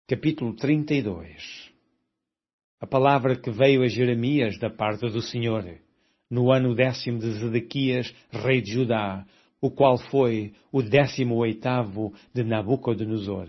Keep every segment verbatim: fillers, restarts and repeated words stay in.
Capítulo trinta e dois. A palavra que veio a Jeremias da parte do Senhor, no ano décimo de Zedequias, rei de Judá, o qual foi o décimo oitavo de Nabucodonosor.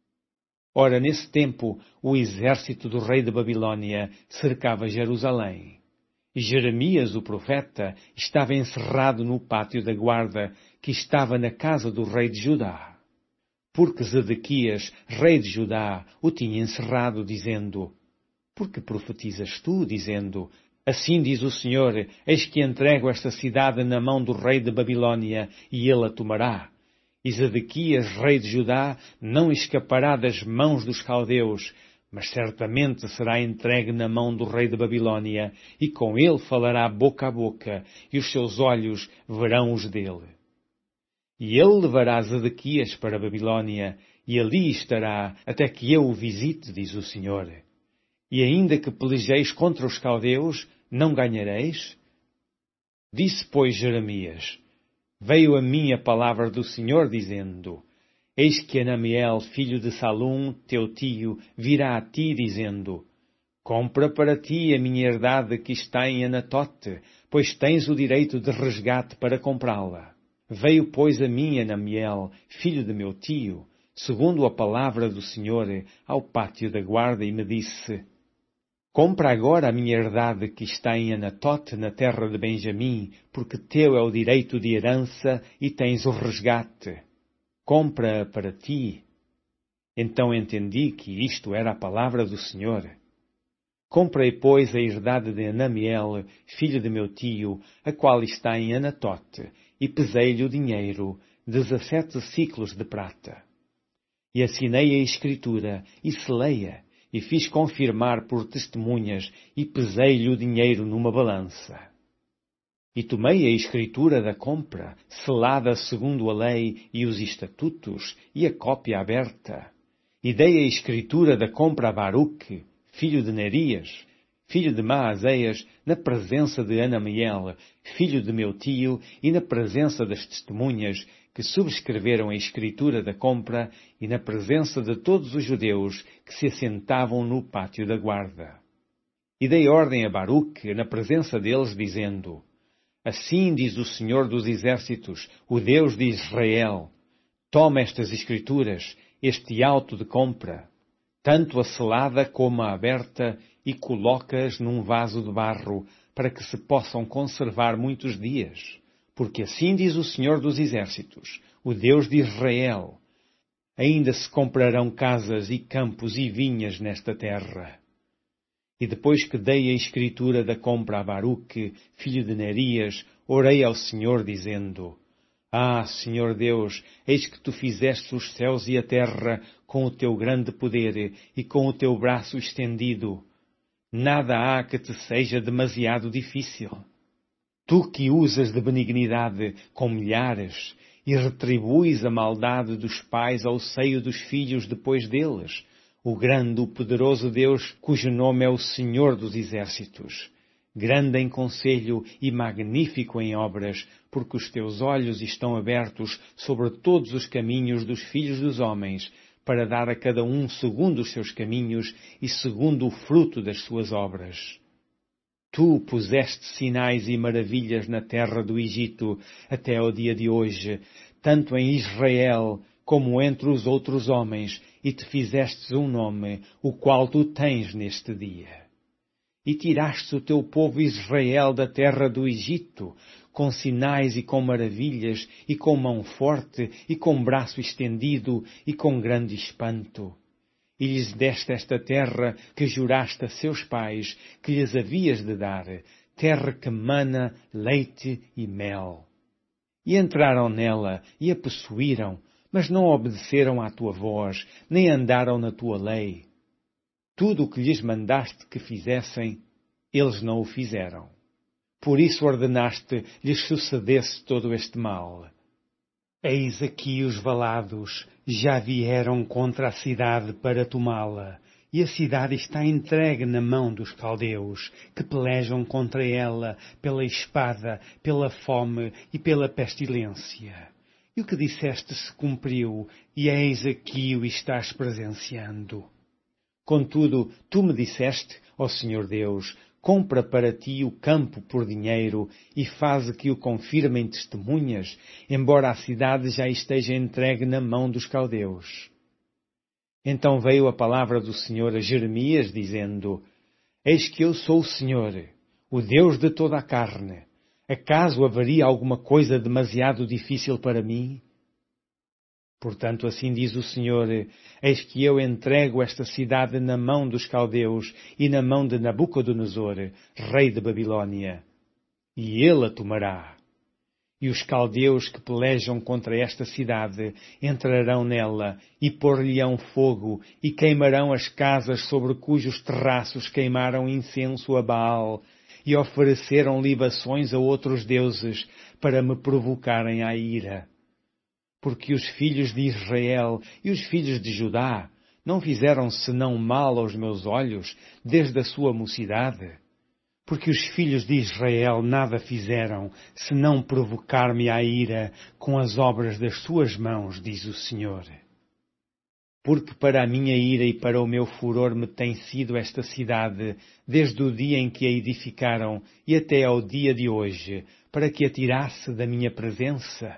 Ora, nesse tempo, o exército do rei de Babilônia cercava Jerusalém. E Jeremias, o profeta, estava encerrado no pátio da guarda, que estava na casa do rei de Judá. Porque Zedequias, rei de Judá, o tinha encerrado, dizendo: Porque profetizas tu, dizendo: Assim diz o Senhor, eis que entrego esta cidade na mão do rei de Babilônia, e ele a tomará. E Zedequias, rei de Judá, não escapará das mãos dos caldeus, mas certamente será entregue na mão do rei de Babilônia, e com ele falará boca a boca, e os seus olhos verão os dele. E ele levará Zedequias para a Babilônia, e ali estará até que eu o visite, diz o Senhor. E ainda que pelejeis contra os caldeus, não ganhareis? Disse, pois, Jeremias: Veio a mim a palavra do Senhor, dizendo: Eis que Anamiel, filho de Salum, teu tio, virá a ti, dizendo: Compra para ti a minha herdade que está em Anatote, pois tens o direito de resgate para comprá-la. Veio, pois, a mim Anamiel, filho de meu tio, segundo a palavra do Senhor, ao pátio da guarda, e me disse: Compra agora a minha herdade que está em Anatote, na terra de Benjamim, porque teu é o direito de herança e tens o resgate. Compra-a para ti. Então entendi que isto era a palavra do Senhor. Comprei, pois, a herdade de Anamiel, filho de meu tio, a qual está em Anatote, e pesei-lhe o dinheiro, dezessete ciclos de prata. E assinei a escritura, e selei-a, e fiz confirmar por testemunhas, e pesei-lhe o dinheiro numa balança. E tomei a escritura da compra, selada segundo a lei e os estatutos, e a cópia aberta. E dei a escritura da compra a Baruque, filho de Nerias, filho de Maazéias, na presença de Anamiel, filho de meu tio, e na presença das testemunhas que subscreveram a escritura da compra, e na presença de todos os judeus que se assentavam no pátio da guarda. E dei ordem a Baruque, na presença deles, dizendo: Assim diz o Senhor dos Exércitos, o Deus de Israel: Toma estas escrituras, este auto de compra, tanto a selada como a aberta, e coloca-as num vaso de barro, para que se possam conservar muitos dias. Porque assim diz o Senhor dos Exércitos, o Deus de Israel: Ainda se comprarão casas e campos e vinhas nesta terra. E depois que dei a escritura da compra a Baruque, filho de Nerias, orei ao Senhor, dizendo: Ah, Senhor Deus, eis que tu fizeste os céus e a terra com o teu grande poder e com o teu braço estendido. Nada há que te seja demasiado difícil. Tu que usas de benignidade com milhares e retribuis a maldade dos pais ao seio dos filhos depois deles, o grande, o poderoso Deus, cujo nome é o Senhor dos Exércitos, grande em conselho e magnífico em obras, porque os teus olhos estão abertos sobre todos os caminhos dos filhos dos homens, para dar a cada um segundo os seus caminhos e segundo o fruto das suas obras. Tu puseste sinais e maravilhas na terra do Egito até ao dia de hoje, tanto em Israel como entre os outros homens, e te fizestes um nome, o qual tu tens neste dia. E tiraste o teu povo Israel da terra do Egito, com sinais e com maravilhas, e com mão forte, e com braço estendido, e com grande espanto. E lhes deste esta terra que juraste a seus pais que lhes havias de dar, terra que mana leite e mel. E entraram nela, e a possuíram, mas não obedeceram à tua voz, nem andaram na tua lei. Tudo o que lhes mandaste que fizessem, eles não o fizeram. Por isso ordenaste lhes sucedesse todo este mal. Eis aqui os valados já vieram contra a cidade para tomá-la, e a cidade está entregue na mão dos caldeus, que pelejam contra ela pela espada, pela fome e pela pestilência. E o que disseste se cumpriu, e eis aqui o estás presenciando. Contudo, tu me disseste, ó Senhor Deus, compra para ti o campo por dinheiro e faze que o confirmem testemunhas, embora a cidade já esteja entregue na mão dos caldeus. Então veio a palavra do Senhor a Jeremias, dizendo: Eis que eu sou o Senhor, o Deus de toda a carne. Acaso haveria alguma coisa demasiado difícil para mim? Portanto, assim diz o Senhor: Eis que eu entrego esta cidade na mão dos caldeus e na mão de Nabucodonosor, rei de Babilônia. E ele a tomará. E os caldeus que pelejam contra esta cidade entrarão nela e pôr-lhe-ão fogo e queimarão as casas sobre cujos terraços queimaram incenso a Baal e ofereceram libações a outros deuses para me provocarem à ira. Porque os filhos de Israel e os filhos de Judá não fizeram senão mal aos meus olhos desde a sua mocidade. Porque os filhos de Israel nada fizeram, senão provocar-me à ira com as obras das suas mãos, diz o Senhor. Porque para a minha ira e para o meu furor me tem sido esta cidade, desde o dia em que a edificaram e até ao dia de hoje, para que a tirasse da minha presença.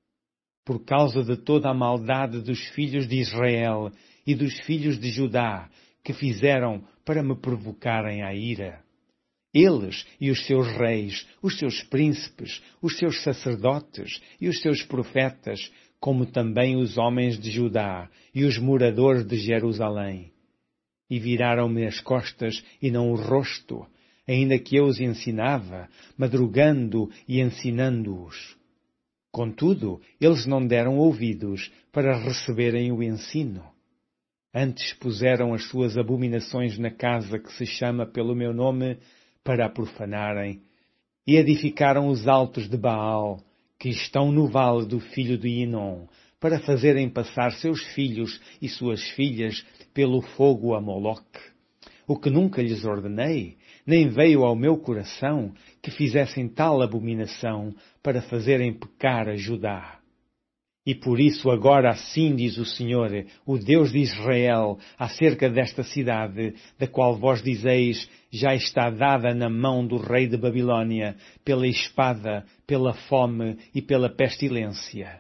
Por causa de toda a maldade dos filhos de Israel e dos filhos de Judá, que fizeram para me provocarem à ira. Eles e os seus reis, os seus príncipes, os seus sacerdotes e os seus profetas, como também os homens de Judá e os moradores de Jerusalém. E viraram-me as costas e não o rosto, ainda que eu os ensinava, madrugando e ensinando-os. Contudo, eles não deram ouvidos para receberem o ensino. Antes puseram as suas abominações na casa que se chama pelo meu nome, para a profanarem, e edificaram os altos de Baal, que estão no vale do filho de Inom, para fazerem passar seus filhos e suas filhas pelo fogo a Moloque. O que nunca lhes ordenei, nem veio ao meu coração que fizessem tal abominação para fazerem pecar a Judá. E por isso agora assim diz o Senhor, o Deus de Israel, acerca desta cidade, da qual vós dizeis, já está dada na mão do rei de Babilônia, pela espada, pela fome e pela pestilência.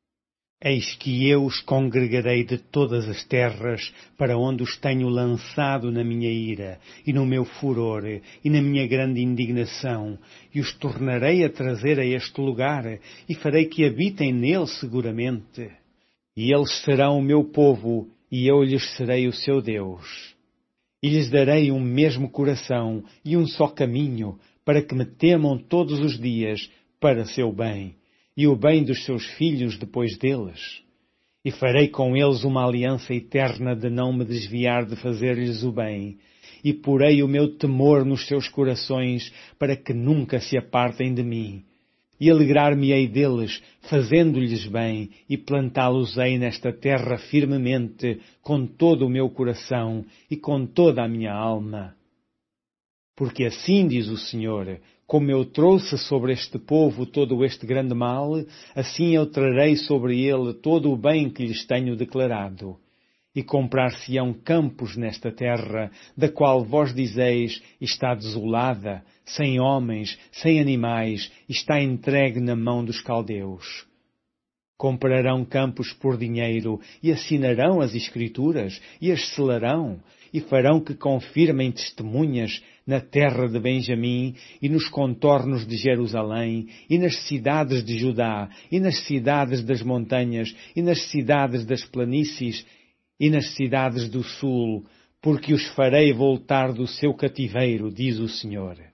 Eis que eu os congregarei de todas as terras, para onde os tenho lançado na minha ira, e no meu furor, e na minha grande indignação, e os tornarei a trazer a este lugar, e farei que habitem nele seguramente. E eles serão o meu povo, e eu lhes serei o seu Deus. E lhes darei um mesmo coração, e um só caminho, para que me temam todos os dias, para seu bem, e o bem dos seus filhos depois deles. E farei com eles uma aliança eterna de não me desviar de fazer-lhes o bem, e porei o meu temor nos seus corações, para que nunca se apartem de mim. E alegrar-me-ei deles, fazendo-lhes bem, e plantá-los-ei nesta terra firmemente, com todo o meu coração e com toda a minha alma. Porque assim diz o Senhor, como eu trouxe sobre este povo todo este grande mal, assim eu trarei sobre ele todo o bem que lhes tenho declarado. E comprar-se-ão campos nesta terra, da qual vós dizeis, está desolada, sem homens, sem animais, está entregue na mão dos caldeus. Comprarão campos por dinheiro, e assinarão as escrituras, e as selarão, e farão que confirmem testemunhas na terra de Benjamim, e nos contornos de Jerusalém, e nas cidades de Judá, e nas cidades das montanhas, e nas cidades das planícies, e nas cidades do sul, porque os farei voltar do seu cativeiro, diz o Senhor.